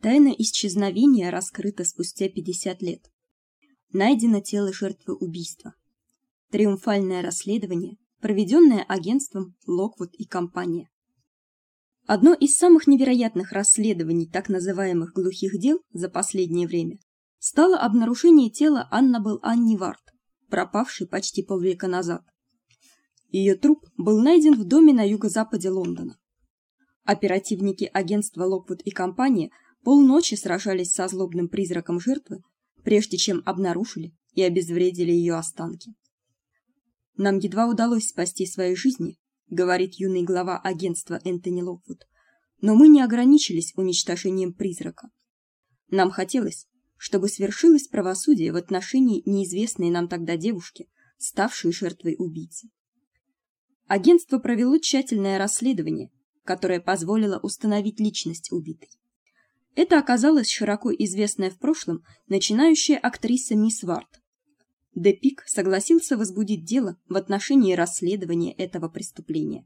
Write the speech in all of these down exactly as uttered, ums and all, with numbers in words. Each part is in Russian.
Тайна исчезновения раскрыта спустя пятьдесят лет. Найдено тело жертвы убийства. Триумфальное расследование, проведенное агентством Локвуд и компания. Одно из самых невероятных расследований так называемых глухих дел за последнее время стало обнаружение тела Аннабелл Анни Варт, пропавшей почти полвека назад. Ее труп был найден в доме на юго-западе Лондона. Оперативники агентства Локвуд и компания полночи сражались со злобным призраком жертвы, прежде чем обнаружили и обезвредили ее останки. Нам едва удалось спасти свои жизни, говорит юный глава агентства Энтони Локвуд, но мы не ограничились уничтожением призрака. Нам хотелось, чтобы свершилось правосудие в отношении неизвестной нам тогда девушки, ставшей жертвой убийцы. Агентство провело тщательное расследование, которое позволило установить личность убитой. Это оказалась широко известная в прошлом начинающая актриса мисс Варт. Де Пик согласился возбудить дело в отношении расследования этого преступления.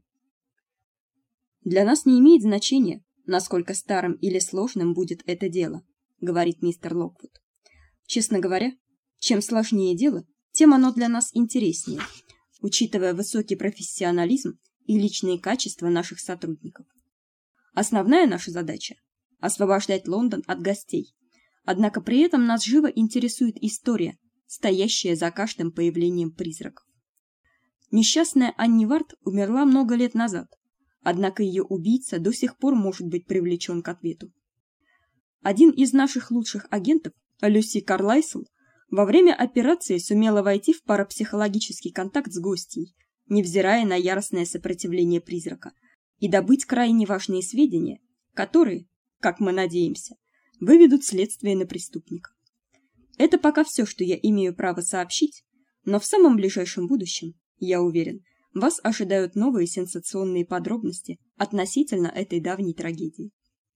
Для нас не имеет значения, насколько старым или сложным будет это дело, говорит мистер Локвуд. Честно говоря, чем сложнее дело, тем оно для нас интереснее, учитывая высокий профессионализм и личные качества наших сотрудников. Основная наша задача — освобождать Лондон от гостей. Однако при этом нас живо интересует история, стоящая за каждым появлением призраков. Несчастная Анни Варт умерла много лет назад, однако ее убийца до сих пор может быть привлечен к ответу. Один из наших лучших агентов, Люси Карлайсл, во время операции сумела войти в парапсихологический контакт с гостьей, невзирая на яростное сопротивление призрака, и добыть крайне важные сведения, которые, как мы надеемся, выведут следствие на преступника. Это пока все, что я имею право сообщить, но в самом ближайшем будущем, я уверен, вас ожидают новые сенсационные подробности относительно этой давней трагедии.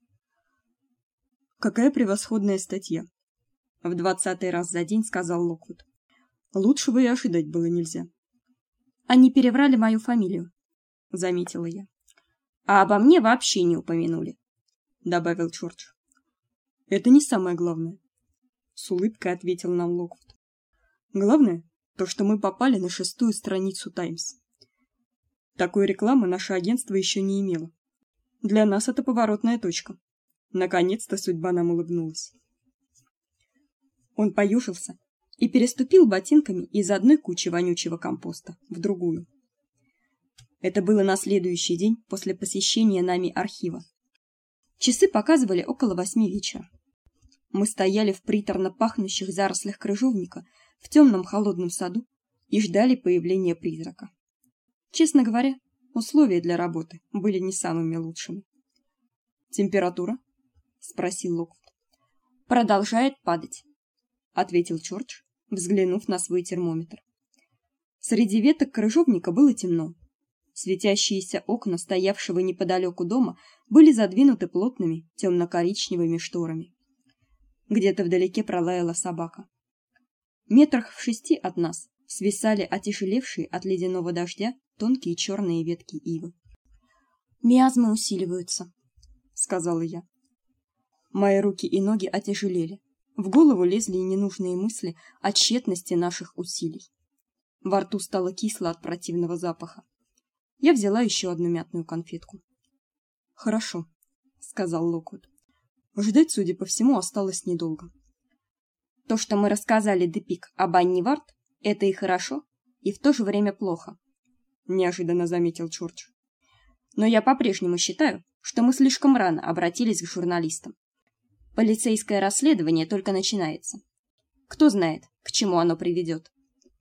Какая превосходная статья, в двадцатый раз за день сказал Локвуд. Лучшего и ожидать было нельзя. Они переврали мою фамилию, заметила я. А обо мне вообще не упомянули, добавил Джордж. Это не самое главное, с улыбкой ответил нам Локвуд. Главное то, что мы попали на шестую страницу Таймс. Такой рекламы наше агентство еще не имело. Для нас это поворотная точка. Наконец-то судьба нам улыбнулась. Он поюжился и переступил ботинками из одной кучи вонючего компоста в другую. Это было на следующий день после посещения нами архива. Часы показывали около восьми вечера. Мы стояли в приторно пахнущих зарослях крыжовника в темном холодном саду и ждали появления призрака. Честно говоря, условия для работы были не самыми лучшими. Температура? Спросил Локвуд. Продолжает падать, ответил Джордж, взглянув на свой термометр. Среди веток крыжовника было темно. Светящиеся окна стоявшего неподалеку дома были задвинуты плотными темно-коричневыми шторами. Где-то вдалеке пролаяла собака. Метрах в шести от нас свисали отяжелевшие от ледяного дождя тонкие черные ветки ивы. Миазмы усиливаются, сказала я. Мои руки и ноги отяжелели. В голову лезли ненужные мысли о тщетности наших усилий. Во рту стало кисло от противного запаха. Я взяла еще одну мятную конфетку. Хорошо, сказал Локвуд. Ждать, судя по всему, осталось недолго. То, что мы рассказали Де Пик об Анни Варт, это и хорошо, и в то же время плохо, неожиданно заметил Джордж. Но я по-прежнему считаю, что мы слишком рано обратились к журналистам. Полицейское расследование только начинается. Кто знает, к чему оно приведет.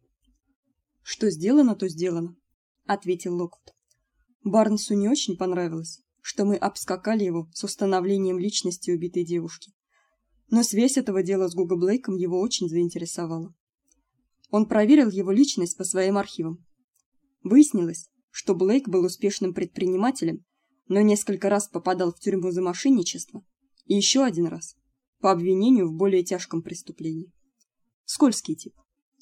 Что сделано, то сделано, ответил Локвуд. Барнсу не очень понравилось, что мы обскакали его с установлением личности убитой девушки. Но связь этого дела с Гуго Блейком его очень заинтересовала. Он проверил его личность по своим архивам. Выяснилось, что Блейк был успешным предпринимателем, но несколько раз попадал в тюрьму за мошенничество, и еще один раз по обвинению в более тяжком преступлении. Скользкий тип.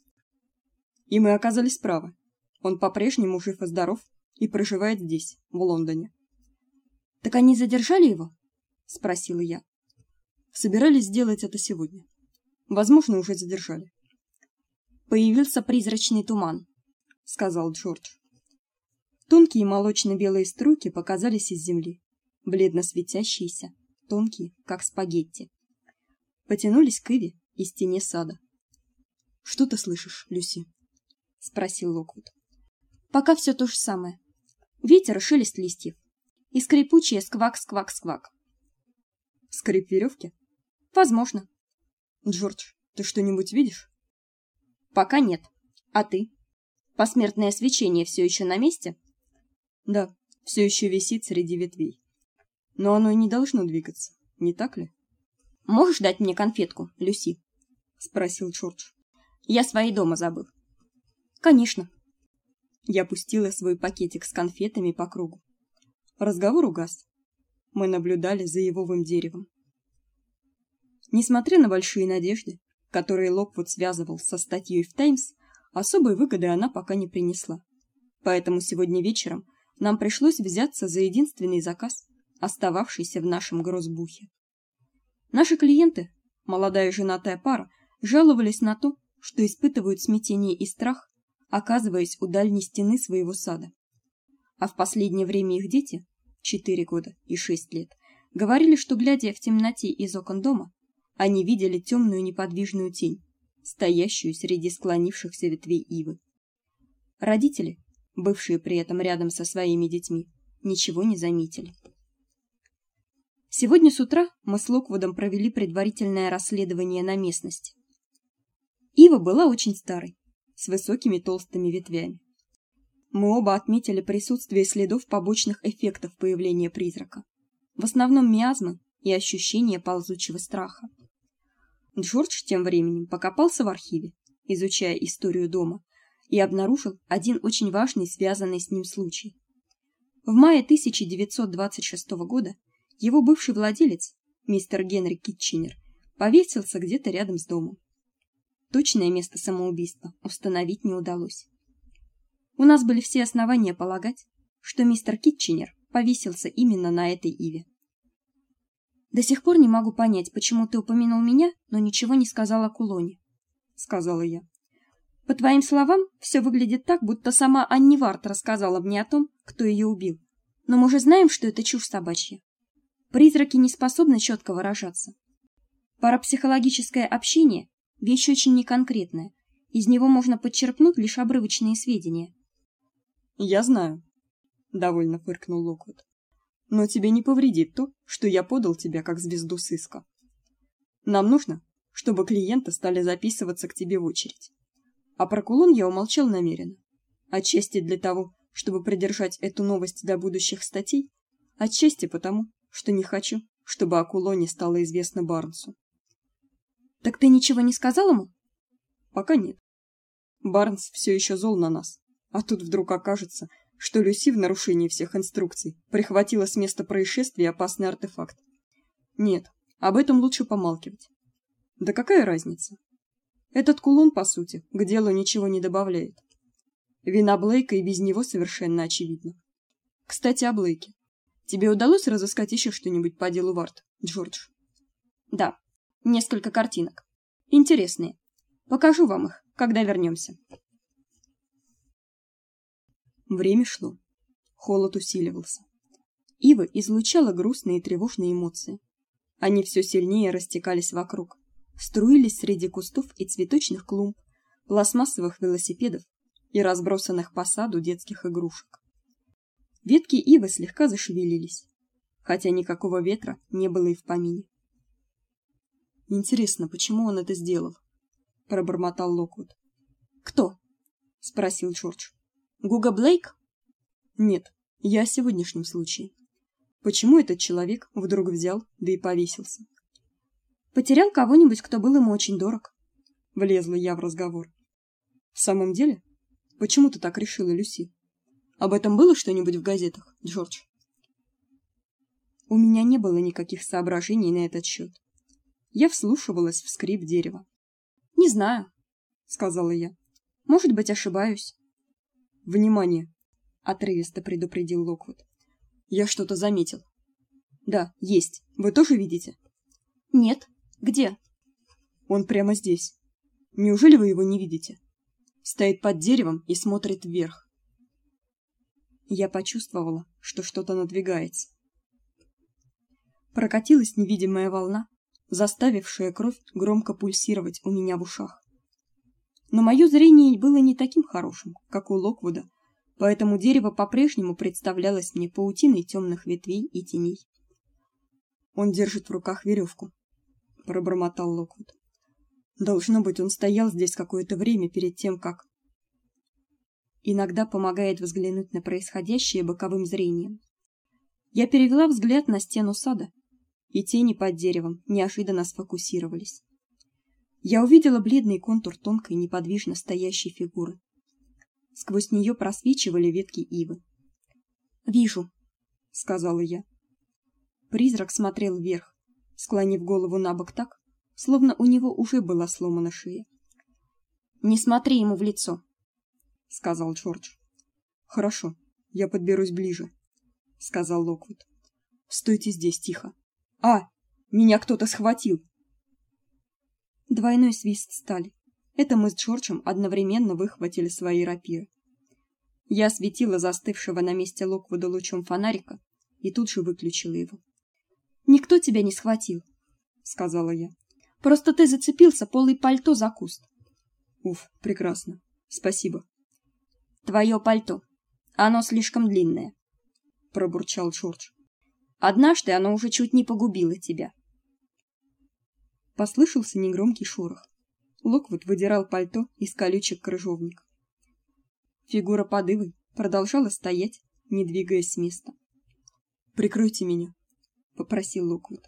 И мы оказались правы. Он по-прежнему жив и здоров и проживает здесь, в Лондоне. Так они задержали его? Спросила я. В Собирались сделать это сегодня. Возможно, уже задержали. Появился призрачный туман, сказал Джордж. Тонкие молочно-белые струйки показались из земли, бледно светящиеся, тонкие, как спагетти. Потянулись к Иве и стене сада. Что ты слышишь, Люси? Спросил Локвуд. Пока все то же самое. Ветер и шелест листьев. И скрипучее сквак-сквак-сквак. Скрип веревки? Возможно. Джордж, ты что-нибудь видишь? Пока нет. А ты? Посмертное свечение все еще на месте? Да, все еще висит среди ветвей. Но оно и не должно двигаться, не так ли? Можешь дать мне конфетку, Люси? Спросил Джордж. Я свои дома забыл. Конечно. Я пустила свой пакетик с конфетами по кругу. Разговор угас. Мы наблюдали за ивовым деревом. Несмотря на большие надежды, которые Локвуд связывал со статьей в Таймс, особой выгоды она пока не принесла. Поэтому сегодня вечером нам пришлось взяться за единственный заказ, остававшийся в нашем грозбухе. Наши клиенты, молодая и женатая пара, жаловались на то, что испытывают смятение и страх, оказываясь у дальней стены своего сада. А в последнее время их дети, четыре года и шесть лет, говорили, что, глядя в темноте из окон дома, они видели темную неподвижную тень, стоящую среди склонившихся ветвей ивы. Родители, бывшие при этом рядом со своими детьми, ничего не заметили. Сегодня с утра мы с Локвудом провели предварительное расследование на местности. Ива была очень старой, с высокими толстыми ветвями. Мы оба отметили присутствие следов побочных эффектов появления призрака, в основном миазмы и ощущение ползучего страха. Джордж тем временем покопался в архиве, изучая историю дома, и обнаружил один очень важный, связанный с ним случай. В мае тысяча девятьсот двадцать шестого года его бывший владелец, мистер Генри Китченер, повесился где-то рядом с домом. Точное место самоубийства установить не удалось. У нас были все основания полагать, что мистер Китченер повесился именно на этой иве. До сих пор не могу понять, почему ты упомянул меня, но ничего не сказал о кулоне, сказала я. По твоим словам, все выглядит так, будто сама Анни Варт рассказала мне о том, кто ее убил. Но мы уже знаем, что это чушь собачья. Призраки не способны четко выражаться. Парапсихологическое общение — вещь очень неконкретная. Из него можно подчерпнуть лишь обрывочные сведения. Я знаю, довольно фыркнул Локвуд. Но тебе не повредит то, что я подал тебя как звезду сыска. Нам нужно, чтобы клиенты стали записываться к тебе в очередь. А про кулон я умолчал намеренно. Отчасти для того, чтобы придержать эту новость до будущих статей, отчасти потому, что не хочу, чтобы о кулоне стало известно Барнсу. Так ты ничего не сказал ему? Пока нет. Барнс все еще зол на нас, а тут вдруг окажется, что Люси в нарушении всех инструкций прихватила с места происшествия опасный артефакт. Нет, об этом лучше помалкивать. Да какая разница? Этот кулон, по сути, к делу ничего не добавляет. Вина Блейка и без него совершенно очевидна. Кстати, о Блейке. Тебе удалось разыскать еще что-нибудь по делу Варт, Джордж? Да, несколько картинок. Интересные. Покажу вам их, когда вернемся. Время шло. Холод усиливался. Ива излучала грустные и тревожные эмоции. Они все сильнее растекались вокруг, струились среди кустов и цветочных клумб, пластмассовых велосипедов и разбросанных по саду детских игрушек. Ветки ивы слегка зашевелились, хотя никакого ветра не было и в помине. Интересно, почему он это сделал? Пробормотал Локвуд. Кто? Спросил Джордж. Гуга Блейк? Нет, я о сегодняшнем случае. Почему этот человек вдруг взял, да и повесился? Потерял кого-нибудь, кто был ему очень дорог. Влезла я в разговор. В самом деле? Почему ты так решила, Люси? Об этом было что-нибудь в газетах, Джордж? У меня не было никаких соображений на этот счет. Я вслушивалась в скрип дерева. Не знаю, сказала я. Может быть, ошибаюсь. Внимание, отрывисто предупредил Локвуд. Я что-то заметил. Да, есть. Вы тоже видите? Нет. Где? Он прямо здесь. Неужели вы его не видите? Стоит под деревом и смотрит вверх. Я почувствовала, что что-то надвигается. Прокатилась невидимая волна, заставившая кровь громко пульсировать у меня в ушах. Но моё зрение было не таким хорошим, как у Локвуда, поэтому дерево по-прежнему представлялось мне паутиной тёмных ветвей и теней. Он держит в руках верёвку, пробормотал Локвуд. Должно быть, он стоял здесь какое-то время перед тем, как Иногда помогает взглянуть на происходящее боковым зрением. Я перевела взгляд на стену сада, и тени под деревом неожиданно сфокусировались. Я увидела бледный контур тонкой, неподвижно стоящей фигуры. Сквозь неё просвечивали ветки ивы. "Вижу", сказала я. Призрак смотрел вверх, склонив голову набок так, словно у него уже была сломана шея. "Не смотри ему в лицо", сказал Джордж. "Хорошо, я подберусь ближе", сказал Локвуд. "Стойте здесь тихо. А, меня кто-то схватил". Двойной свист стали. Это мы с Джорджем одновременно выхватили свои рапиры. Я осветила застывшего на месте Локвуда лучом фонарика и тут же выключила его. "Никто тебя не схватил", сказала я. "Просто ты зацепился полой пальто за куст". "Уф, прекрасно. Спасибо". "Твоё пальто. Оно слишком длинное", пробурчал Джордж. "Однажды оно уже чуть не погубило тебя". Послышался негромкий шорох. Локвуд выдирал пальто из колючек крыжовника. Фигура под ивой продолжала стоять, не двигаясь с места. "Прикройте меня", попросил Локвуд.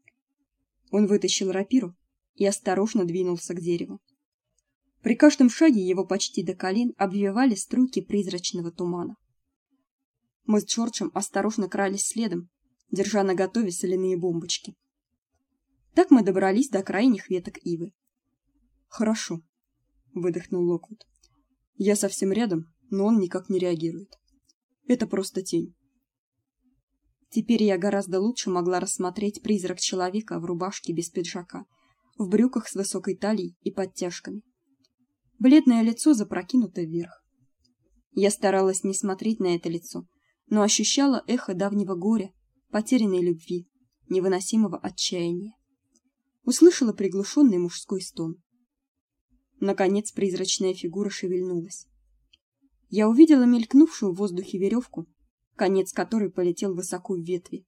Он вытащил рапиру и осторожно двинулся к дереву. При каждом шаге его почти до колен обвивали струйки призрачного тумана. Мы с Джорджем осторожно крались следом, держа наготове соляные бомбочки. Так мы добрались до крайних веток ивы. "Хорошо", выдохнул Локвуд. "Я совсем рядом, но он никак не реагирует. Это просто тень". Теперь я гораздо лучше могла рассмотреть призрак человека в рубашке без пиджака, в брюках с высокой талией и подтяжками. Бледное лицо запрокинуто вверх. Я старалась не смотреть на это лицо, но ощущала эхо давнего горя, потерянной любви, невыносимого отчаяния. Услышала приглушенный мужской стон. Наконец призрачная фигура шевельнулась. Я увидела мелькнувшую в воздухе веревку, конец которой полетел высоко в ветви.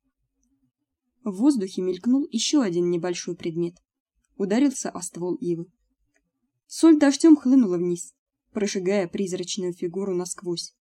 В воздухе мелькнул еще один небольшой предмет. Ударился о ствол ивы. Соль дождем хлынула вниз, прожигая призрачную фигуру насквозь.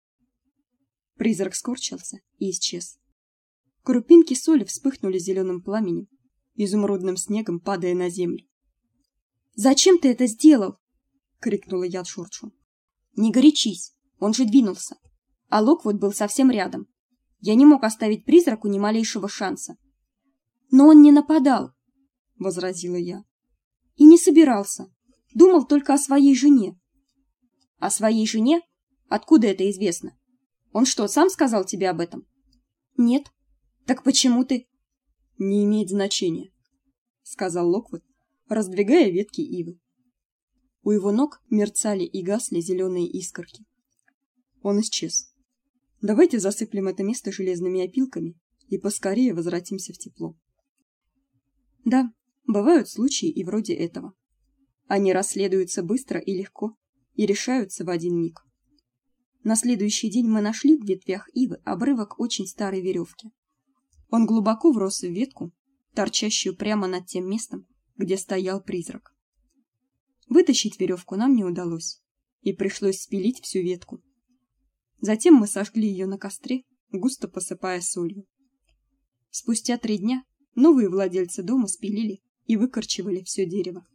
Призрак скорчился и исчез. Крупинки соли вспыхнули зеленым пламенем, изумрудным снегом падая на землю. "Зачем ты это сделал?" крикнула я Джорджу. "Не горячись, он же двинулся. А Локвуд был совсем рядом. Я не мог оставить призраку ни малейшего шанса". "Но он не нападал", возразила я. "И не собирался. Думал только о своей жене". "О своей жене? Откуда это известно? Он что, сам сказал тебе об этом?" "Нет". "Так почему ты?" "Не имеет значения", сказал Локвуд, раздвигая ветки ивы. У его ног мерцали и гасли зеленые искорки. Он исчез. Давайте засыплем это место железными опилками и поскорее возвратимся в тепло. Да, бывают случаи и вроде этого. Они расследуются быстро и легко и решаются в один миг. На следующий день мы нашли в ветвях ивы обрывок очень старой веревки. Он глубоко врос в ветку, торчащую прямо над тем местом, где стоял призрак. Вытащить веревку нам не удалось, и пришлось спилить всю ветку. Затем мы сожгли ее на костре, густо посыпая солью. Спустя три дня новые владельцы дома спилили и выкорчевали все дерево.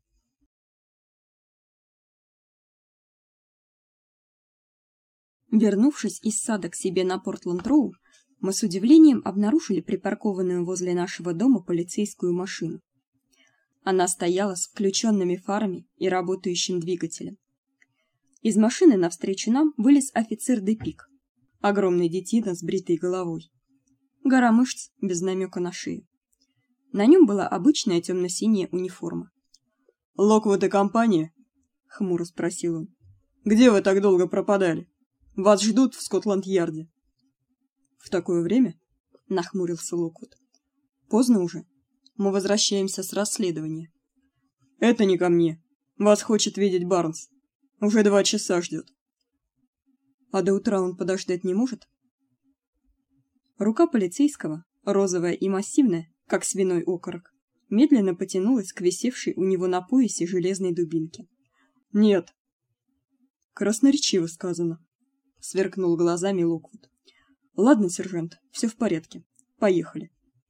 Вернувшись из сада к себе на Портленд-Роу, мы с удивлением обнаружили припаркованную возле нашего дома полицейскую машину. Она стояла с включенными фарами и работающим двигателем. Из машины навстречу нам вылез офицер Депик, огромный детина с бритой головой. Гора мышц без намека на шею. На нем была обычная темно-синяя униформа. «Локвуд и компания?» — хмуро спросил он. «Где вы так долго пропадали? Вас ждут в Скотланд-Ярде». «В такое время?» — нахмурился Локвуд. «Поздно уже. Мы возвращаемся с расследования». «Это не ко мне. Вас хочет видеть Барнс. Уже два часа ждет». «А до утра он подождать не может?» Рука полицейского, розовая и массивная, как свиной окорок, медленно потянулась к висевшей у него на поясе железной дубинке. «Нет». «Красноречиво сказано», — сверкнул глазами Локвуд. «Ладно, сержант, все в порядке. Поехали».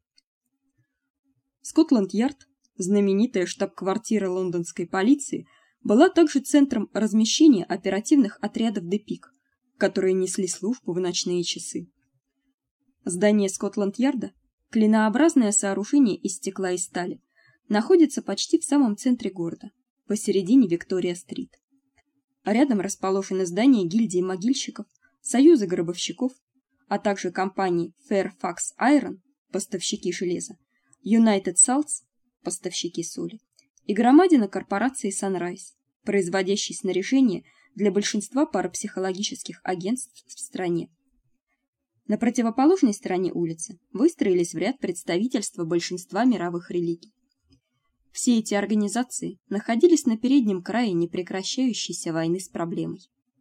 Скотланд-Ярд, знаменитая штаб-квартира лондонской полиции, была также центром размещения оперативных отрядов Депик, которые несли службу в ночные часы. Здание Скотланд-Ярда, клинообразное сооружение из стекла и стали, находится почти в самом центре города, посередине Виктория-стрит. Рядом расположены здания гильдии могильщиков, союза гробовщиков, а также компании Fairfax Iron, поставщики железа, United Salts, поставщики соли, и громадина корпорации Sunrise, производящей снаряжение для большинства парапсихологических агентств в стране. На противоположной стороне улицы выстроились в ряд представительства большинства мировых религий. Все эти организации находились на переднем крае непрекращающейся войны с проблемой.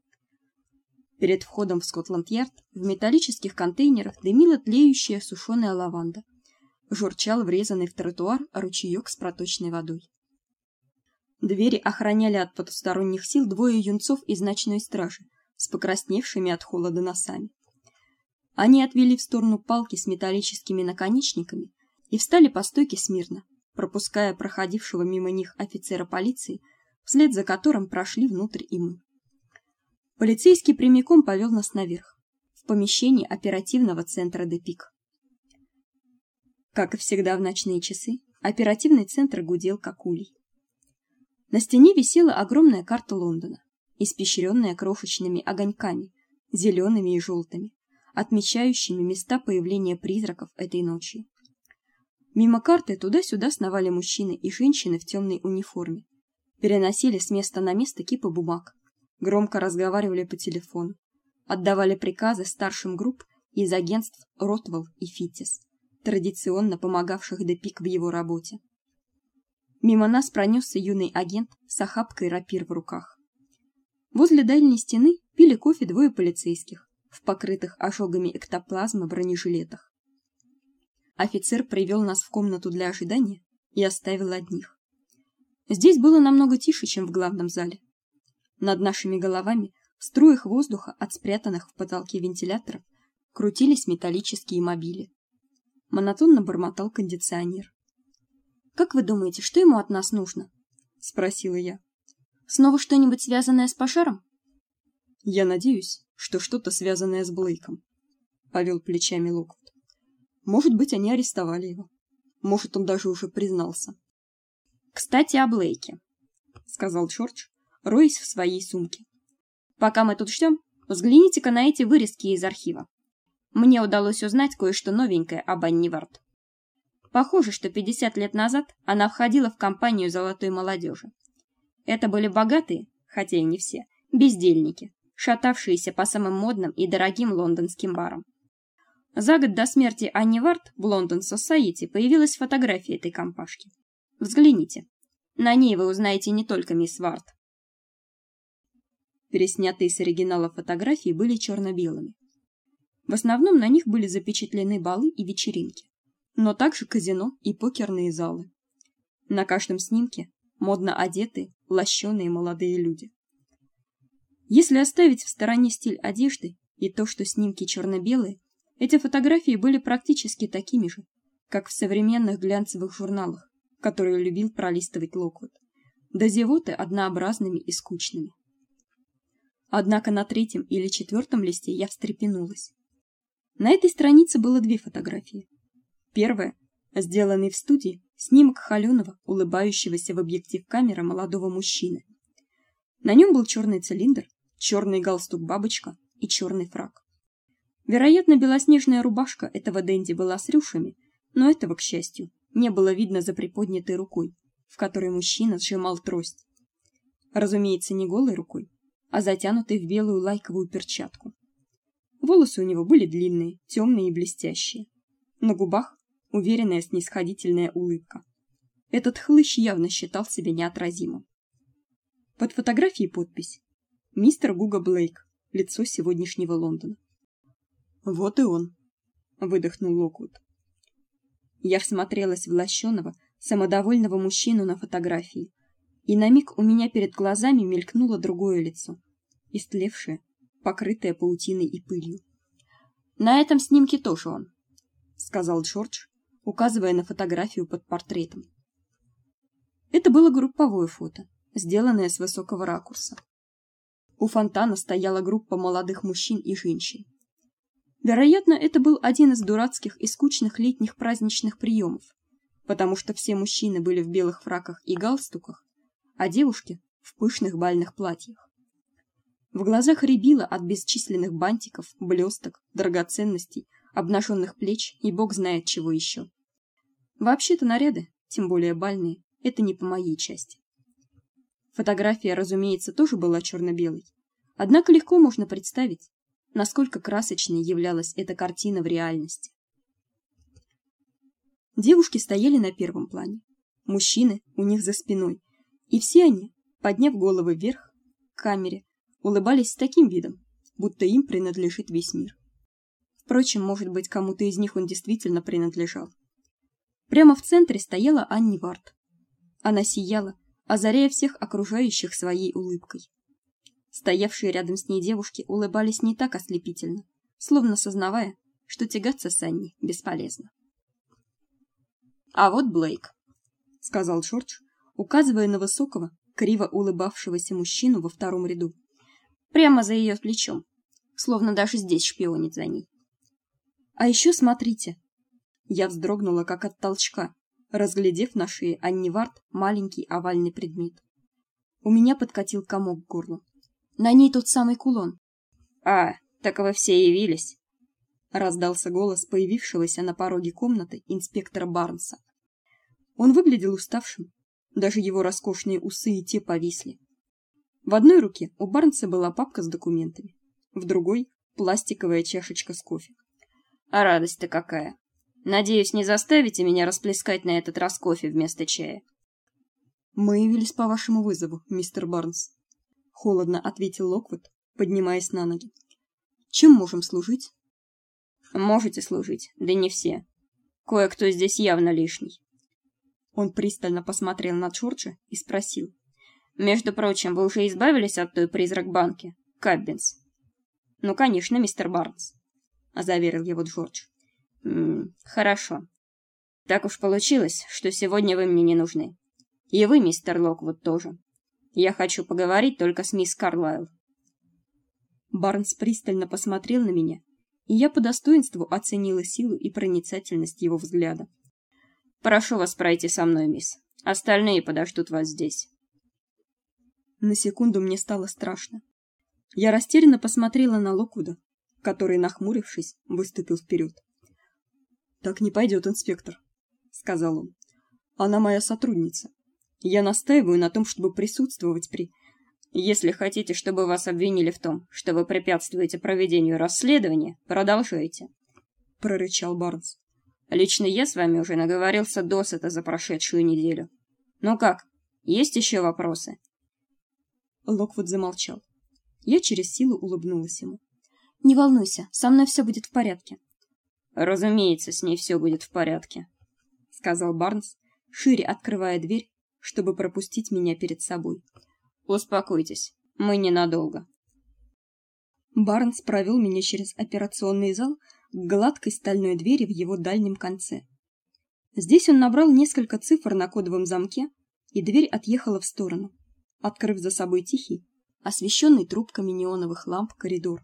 Перед входом в Скотланд-Ярд в металлических контейнерах дымила тлеющая сушеная лаванда. Журчал врезанный в тротуар ручеек с проточной водой. Двери охраняли от потусторонних сил двое юнцов из ночной стражи с покрасневшими от холода носами. Они отвели в сторону палки с металлическими наконечниками и встали по стойке смирно, пропуская проходившего мимо них офицера полиции, вслед за которым прошли внутрь и мы. Полицейский прямиком повел нас наверх, в помещение оперативного центра Депик. Как и всегда в ночные часы, оперативный центр гудел как улей. На стене висела огромная карта Лондона, испещренная крошечными огоньками, зелеными и желтыми, отмечающими места появления призраков этой ночью. Мимо карты туда-сюда сновали мужчины и женщины в темной униформе, переносили с места на место кипы бумаг, громко разговаривали по телефону, отдавали приказы старшим групп из агентств Ротвелл и Фитис, традиционно помогавших Депик в его работе. Мимо нас пронесся юный агент с охапкой рапир в руках. Возле дальней стены пили кофе двое полицейских в покрытых ожогами эктоплазмы бронежилетах. Офицер привел нас в комнату для ожидания и оставил одних. Здесь было намного тише, чем в главном зале. Над нашими головами, в струях воздуха от спрятанных в потолке вентиляторов, крутились металлические мобили. Монотонно бормотал кондиционер. «Как вы думаете, что ему от нас нужно?» — спросила я. «Снова что-нибудь связанное с пожаром?» «Я надеюсь, что что-то связанное с Блейком», — повел плечами Локвуд. «Может быть, они арестовали его. Может, он даже уже признался». «Кстати, о Блейке», — сказал Джордж, роясь в своей сумке. «Пока мы тут ждем, взгляните-ка на эти вырезки из архива. Мне удалось узнать кое-что новенькое об Анни Вард. Похоже, что пятьдесят лет назад она входила в компанию золотой молодежи. Это были богатые, хотя и не все, бездельники, шатавшиеся по самым модным и дорогим лондонским барам. За год до смерти Анни Вард в Лондон Сосайти появилась фотография этой компашки. Взгляните. На ней вы узнаете не только мисс Вард». Переснятые с оригинала фотографии были черно-белыми. В основном на них были запечатлены балы и вечеринки, но также казино и покерные залы. На каждом снимке модно одетые, лощеные молодые люди. Если оставить в стороне стиль одежды и то, что снимки черно-белые, эти фотографии были практически такими же, как в современных глянцевых журналах, которые любил пролистывать Локвуд, до зевоты однообразными и скучными. Однако на третьем или четвертом листе я встрепенулась. На этой странице было две фотографии. Первая, сделанный в студии, снимок холеного, улыбающегося в объектив камеры молодого мужчины. На нем был черный цилиндр, черный галстук-бабочка и черный фрак. Вероятно, белоснежная рубашка этого денди была с рюшами, но этого, к счастью, не было видно за приподнятой рукой, в которой мужчина сжимал трость. Разумеется, не голой рукой, а затянутой в белую лайковую перчатку. Волосы у него были длинные, темные и блестящие. На губах уверенная снисходительная улыбка. Этот хлыщ явно считал себя неотразимым. Под фотографией подпись: мистер Гуга Блейк, лицо сегодняшнего Лондона. Вот и он, выдохнул Локвуд. Я всмотрелась в лощеного, самодовольного мужчину на фотографии, и на миг у меня перед глазами мелькнуло другое лицо, истлевшее, покрытое паутиной и пылью. На этом снимке тоже он, сказал Джордж, указывая на фотографию под портретом. Это было групповое фото, сделанное с высокого ракурса. У фонтана стояла группа молодых мужчин и женщин. Вероятно, это был один из дурацких и скучных летних праздничных приемов, потому что все мужчины были в белых фраках и галстуках, а девушки в пышных бальных платьях. В глазах рябило от бесчисленных бантиков, блесток, драгоценностей, обнаженных плеч и бог знает чего еще. Вообще-то наряды, тем более бальные, это не по моей части. Фотография, разумеется, тоже была черно-белой. Однако легко можно представить, насколько красочной являлась эта картина в реальности. Девушки стояли на первом плане, мужчины у них за спиной, и все они, подняв головы вверх к камере, улыбались с таким видом, будто им принадлежит весь мир. Впрочем, может быть, кому-то из них он действительно принадлежал. Прямо в центре стояла Анни Вард. Она сияла, озаряя всех окружающих своей улыбкой. Стоявшие рядом с ней девушки улыбались не так ослепительно, словно сознавая, что тягаться с Анни бесполезно. А вот Блейк, сказал Джордж, указывая на высокого, криво улыбавшегося мужчину во втором ряду, прямо за ее плечом, словно даже здесь шпионит за ней. А еще смотрите. Я вздрогнула как от толчка, разглядев на шее Анни Вард маленький овальный предмет. У меня подкатил комок к горлу. На ней тот самый кулон. А, так вы все явились, раздался голос появившегося на пороге комнаты инспектора Барнса. Он выглядел уставшим, даже его роскошные усы и те повисли. В одной руке у Барнса была папка с документами, в другой пластиковая чашечка с кофе. А радость-то какая! Надеюсь, не заставите меня расплескать на этот раз кофе вместо чая. Мы явились по вашему вызову, мистер Барнс, холодно ответил Локвуд, поднимаясь на ноги. Чем можем служить? Можете служить, да не все. Кое-кто здесь явно лишний. Он пристально посмотрел на Джорджа и спросил: между прочим, вы уже избавились от той призрак-банки, Каббинс? Ну, конечно, мистер Барнс, заверил его Джордж. М-м, хорошо. Так уж получилось, что сегодня вы мне не нужны. И вы, мистер Локвуд, тоже. Я хочу поговорить только с мисс Карлайл. Барнс пристально посмотрел на меня, и я по достоинству оценила силу и проницательность его взгляда. Прошу вас пройти со мной, мисс. Остальные подождут вас здесь. На секунду мне стало страшно. Я растерянно посмотрела на Локвуда, который, нахмурившись, выступил вперед. Так не пойдет, инспектор, сказал он. Она моя сотрудница. Я настаиваю на том, чтобы присутствовать при... Если хотите, чтобы вас обвинили в том, что вы препятствуете проведению расследования, продолжайте, прорычал Барнс. Лично я с вами уже наговорился досыта за прошедшую неделю. Ну как, есть еще вопросы? Локвуд замолчал. Я через силу улыбнулась ему. Не волнуйся, со мной все будет в порядке. Разумеется, с ней все будет в порядке, сказал Барнс, шире открывая дверь, чтобы пропустить меня перед собой. Успокойтесь, мы ненадолго. Барнс провел меня через операционный зал к гладкой стальной двери в его дальнем конце. Здесь он набрал несколько цифр на кодовом замке, и дверь отъехала в сторону, открыв за собой тихий, освещенный трубками неоновых ламп коридор.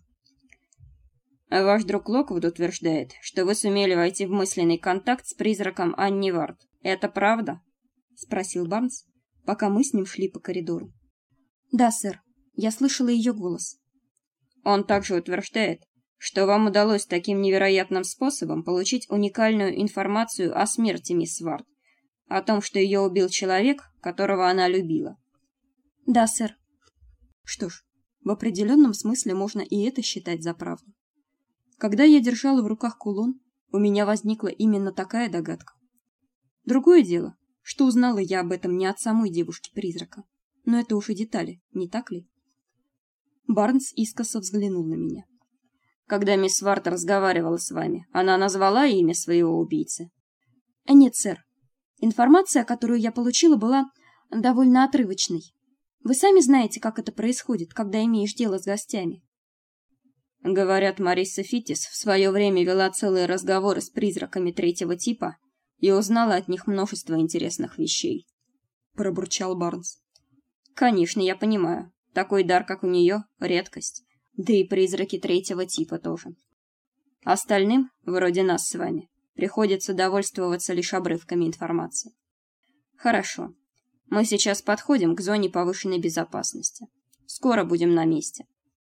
Ваш друг Локвуд утверждает, что вы сумели войти в мысленный контакт с призраком Анни Вард. Это правда? Спросил Барнс, пока мы с ним шли по коридору. Да, сэр. Я слышала ее голос. Он также утверждает, что вам удалось таким невероятным способом получить уникальную информацию о смерти мисс Вард о том, что ее убил человек, которого она любила. Да, сэр. Что ж, в определенном смысле можно и это считать за правду. Когда я держала в руках кулон, у меня возникла именно такая догадка. Другое дело, что узнала я об этом не от самой девушки-призрака, но это уж и детали, не так ли? Барнс искоса взглянул на меня. Когда мисс Варт разговаривала с вами, она назвала имя своего убийцы? Нет, сэр. Информация, которую я получила, была довольно отрывочной. Вы сами знаете, как это происходит, когда имеешь дело с гостями. Говорят, Мариса Фитис в свое время вела целые разговоры с призраками третьего типа и узнала от них множество интересных вещей. Пробурчал Барнс. Конечно, я понимаю. Такой дар, как у нее, редкость. Да и призраки третьего типа тоже. Остальным, вроде нас с вами, приходится довольствоваться лишь обрывками информации. Хорошо. Мы сейчас подходим к зоне повышенной безопасности. Скоро будем на месте.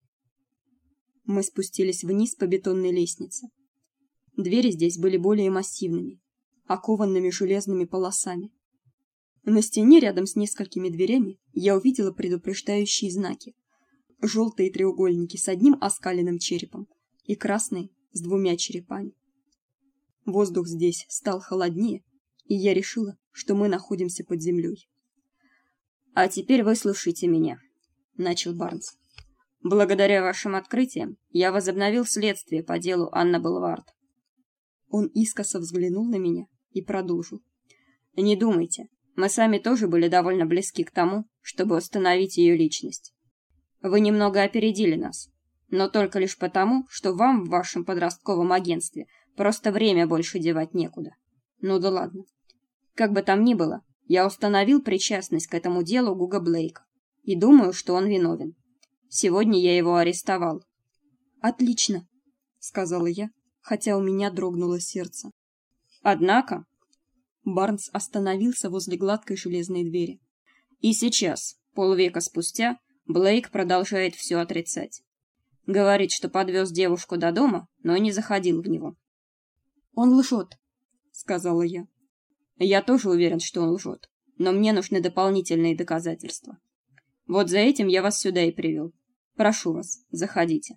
Мы спустились вниз по бетонной лестнице. Двери здесь были более массивными, окованными железными полосами. На стене рядом с несколькими дверями я увидела предупреждающие знаки. Желтые треугольники с одним оскаленным черепом и красные с двумя черепами. Воздух здесь стал холоднее, и я решила, что мы находимся под землей. «А теперь выслушайте меня», — начал Барнс. «Благодаря вашим открытиям я возобновил следствие по делу Аннабелл Варт». Он искоса взглянул на меня и продолжил. «Не думайте, мы сами тоже были довольно близки к тому, чтобы установить ее личность. Вы немного опередили нас, но только лишь потому, что вам в вашем подростковом агентстве просто время больше девать некуда. Ну да ладно. Как бы там ни было, я установил причастность к этому делу Гуга Блейка и думаю, что он виновен. Сегодня я его арестовал». «Отлично», — сказала я, хотя у меня дрогнуло сердце. «Однако...» Барнс остановился возле гладкой железной двери. «И сейчас, полвека спустя, Блейк продолжает все отрицать. Говорит, что подвез девушку до дома, но не заходил в него». «Он лжет», — сказала я. «Я тоже уверен, что он лжет, но мне нужны дополнительные доказательства. Вот за этим я вас сюда и привел. Прошу вас, заходите».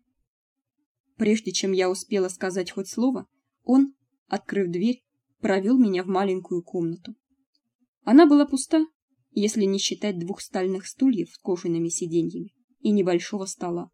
Прежде чем я успела сказать хоть слово, он, открыв дверь, провел меня в маленькую комнату. Она была пуста, если не считать двух стальных стульев с кожаными сиденьями и небольшого стола.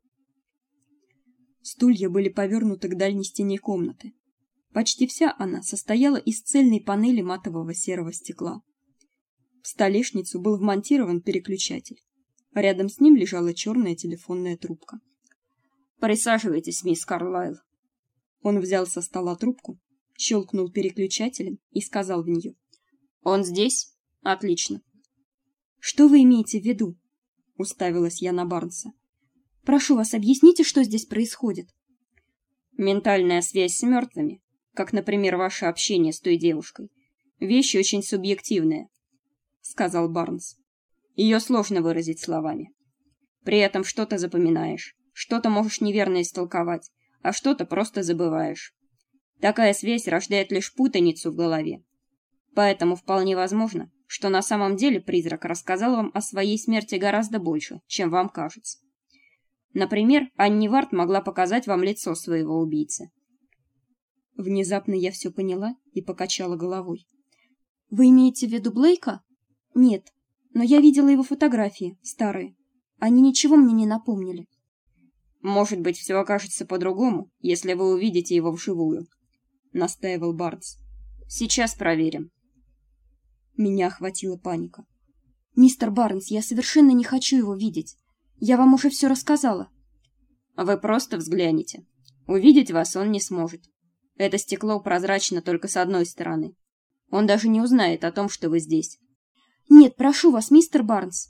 Стулья были повернуты к дальней стене комнаты. Почти вся она состояла из цельной панели матового серого стекла. В столешницу был вмонтирован переключатель. Рядом с ним лежала черная телефонная трубка. «Присаживайтесь, мисс Карлайл». Он взял со стола трубку, щелкнул переключателем и сказал в нее: «Он здесь? Отлично». «Что вы имеете в виду?» — уставилась я на Барнса. «Прошу вас, объясните, что здесь происходит». «Ментальная связь с мертвыми, как, например, ваше общение с той девушкой, вещь очень субъективная», — сказал Барнс. «Ее сложно выразить словами. При этом что-то запоминаешь, что-то можешь неверно истолковать, а что-то просто забываешь. Такая связь рождает лишь путаницу в голове. Поэтому вполне возможно, что на самом деле призрак рассказал вам о своей смерти гораздо больше, чем вам кажется. Например, Анни Варт могла показать вам лицо своего убийцы». Внезапно я все поняла и покачала головой. «Вы имеете в виду Блейка?» «Нет, но я видела его фотографии, старые. Они ничего мне не напомнили». «Может быть, все окажется по-другому, если вы увидите его вживую», — настаивал Барнс. «Сейчас проверим». Меня охватила паника. «Мистер Барнс, я совершенно не хочу его видеть. Я вам уже все рассказала». «Вы просто взгляните. Увидеть вас он не сможет. Это стекло прозрачно только с одной стороны. Он даже не узнает о том, что вы здесь». «Нет, прошу вас, мистер Барнс».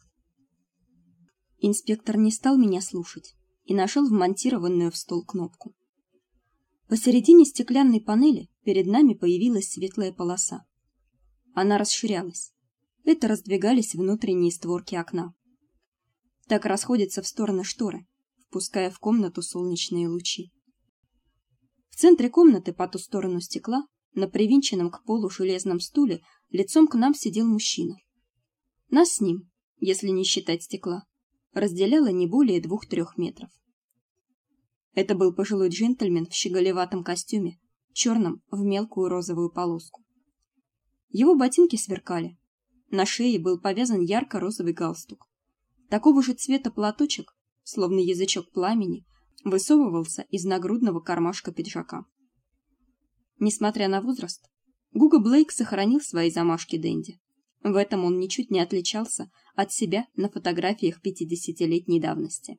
Инспектор не стал меня слушать и нашел вмонтированную в стол кнопку. Посередине стеклянной панели перед нами появилась светлая полоса. Она расширялась. Это раздвигались внутренние створки окна. Так расходятся в стороны шторы, впуская в комнату солнечные лучи. В центре комнаты по ту сторону стекла, на привинченном к полу железном стуле, лицом к нам сидел мужчина. Нас с ним, если не считать стекла, разделяло не более двух-трех метров. Это был пожилой джентльмен в щеголеватом костюме, черном в мелкую розовую полоску. Его ботинки сверкали. На шее был повязан ярко-розовый галстук. Такого же цвета платочек, словно язычок пламени, высовывался из нагрудного кармашка пиджака. Несмотря на возраст, Гуго Блейк сохранил свои замашки денди. В этом он ничуть не отличался от себя на фотографиях пятидесятилетней давности.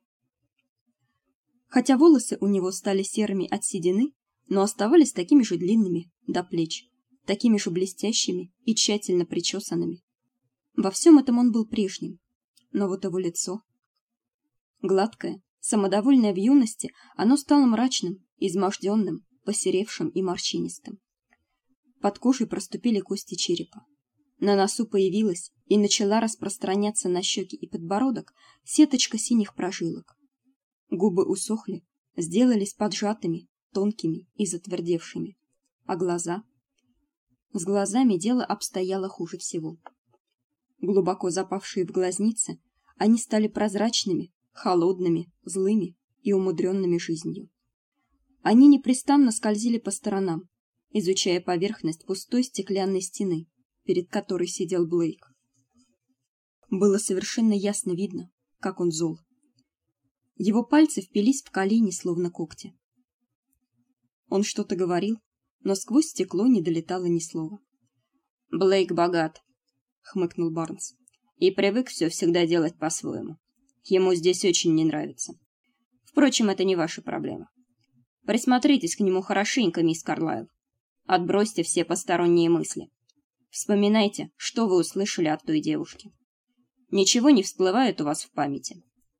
Хотя волосы у него стали серыми от седины, но оставались такими же длинными до плеч, такими же блестящими и тщательно причесанными. Во всем этом он был прежним, но вот его лицо, гладкое, самодовольное в юности, оно стало мрачным, изможденным, посеревшим и морщинистым. Под кожей проступили кости черепа. На носу появилась и начала распространяться на щеки и подбородок сеточка синих прожилок. Губы усохли, сделались поджатыми, тонкими и затвердевшими, а глаза... С глазами дело обстояло хуже всего. Глубоко запавшие в глазницы, они стали прозрачными, холодными, злыми и умудренными жизнью. Они непрестанно скользили по сторонам, изучая поверхность пустой стеклянной стены, перед которой сидел Блейк. Было совершенно ясно видно, как он зол. Его пальцы впились в колени, словно когти. Он что-то говорил, но сквозь стекло не долетало ни слова. «Блейк богат», — хмыкнул Барнс, — «и привык все всегда делать по-своему. Ему здесь очень не нравится. Впрочем, это не ваша проблема. Присмотритесь к нему хорошенько, мисс Карлайл. Отбросьте все посторонние мысли. Вспоминайте, что вы услышали от той девушки. Ничего не всплывает у вас в памяти?»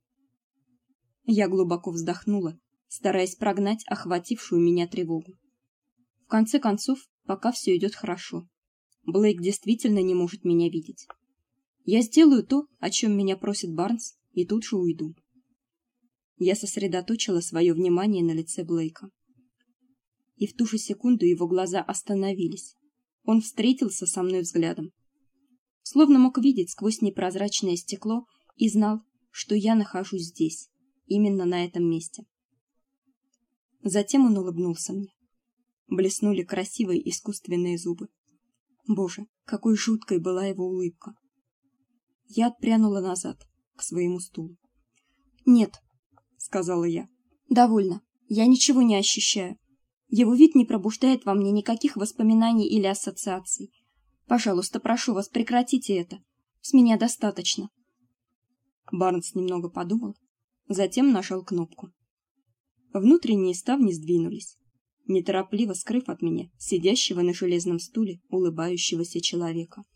Я глубоко вздохнула, стараясь прогнать охватившую меня тревогу. В конце концов, пока все идет хорошо. Блейк действительно не может меня видеть. Я сделаю то, о чем меня просит Барнс, и тут же уйду. Я сосредоточила свое внимание на лице Блейка. И в ту же секунду его глаза остановились. Он встретился со мной взглядом. Словно мог видеть сквозь непрозрачное стекло и знал, что я нахожусь здесь, именно на этом месте. Затем он улыбнулся мне. Блеснули красивые искусственные зубы. Боже, какой жуткой была его улыбка. Я отпрянула назад, к своему стулу. «Нет», — сказала я, — «довольно. Я ничего не ощущаю. Его вид не пробуждает во мне никаких воспоминаний или ассоциаций. Пожалуйста, прошу вас, прекратите это. С меня достаточно». Барнс немного подумал, затем нажал кнопку. Внутренние ставни сдвинулись, неторопливо скрыв от меня сидящего на железном стуле улыбающегося человека.